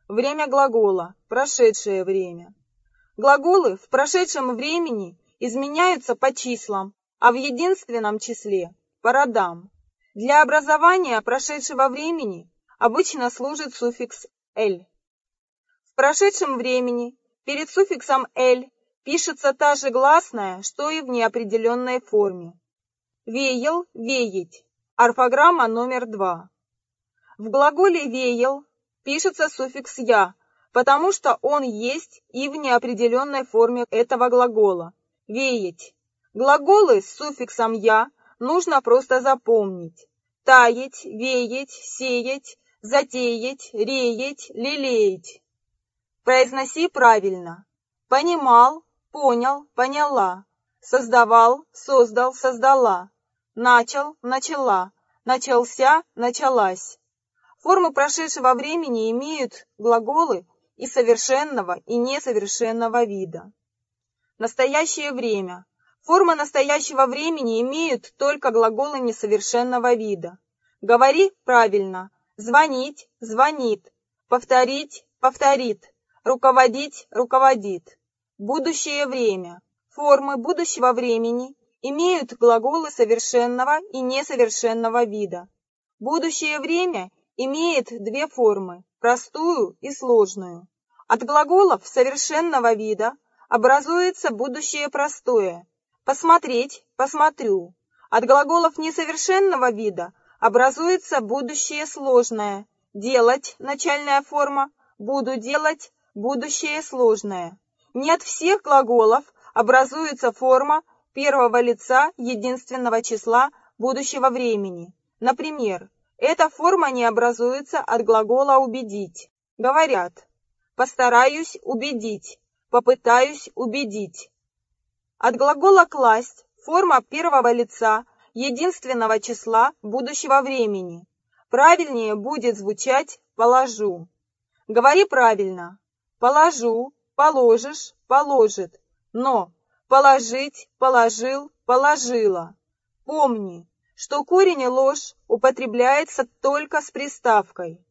Время глагола – прошедшее время. Глаголы в прошедшем времени изменяются по числам, а в единственном числе – по родам. Для образования прошедшего времени обычно служит суффикс «л». В прошедшем времени перед суффиксом «л» пишется та же гласная, что и в неопределенной форме. Веял, веять. Орфограмма номер 2. В глаголе «веял» пишется суффикс «я», потому что он есть и в неопределенной форме этого глагола – «веять». Глаголы с суффиксом «я» нужно просто запомнить. Таять, веять, сеять, затеять, реять, лелеять. Произноси правильно. Понимал, понял, поняла. Создавал, создал, создала. Начал, начала. Начался, началась. Формы прошедшего времени имеют глаголы и совершенного, и несовершенного вида. Настоящее время. Формы настоящего времени имеют только глаголы несовершенного вида. Говори правильно. Звонить – звонит. Повторить – повторит. Руководить – руководит. Будущее время. Формы будущего времени имеют глаголы совершенного и несовершенного вида. Будущее время имеет две формы – простую и сложную. От глаголов совершенного вида образуется будущее простое. Посмотреть – посмотрю. От глаголов несовершенного вида образуется будущее сложное. Делать – начальная форма. Буду делать – будущее сложное. Не от всех глаголов образуется форма первого лица единственного числа будущего времени. Например, эта форма не образуется от глагола «убедить». Говорят: постараюсь убедить, попытаюсь убедить. От глагола «класть» форма первого лица единственного числа будущего времени. Правильнее будет звучать «положу». Говори правильно. Положу, положишь, положит. Но положить, положил, положила. Помни, что корень ложь употребляется только с приставкой.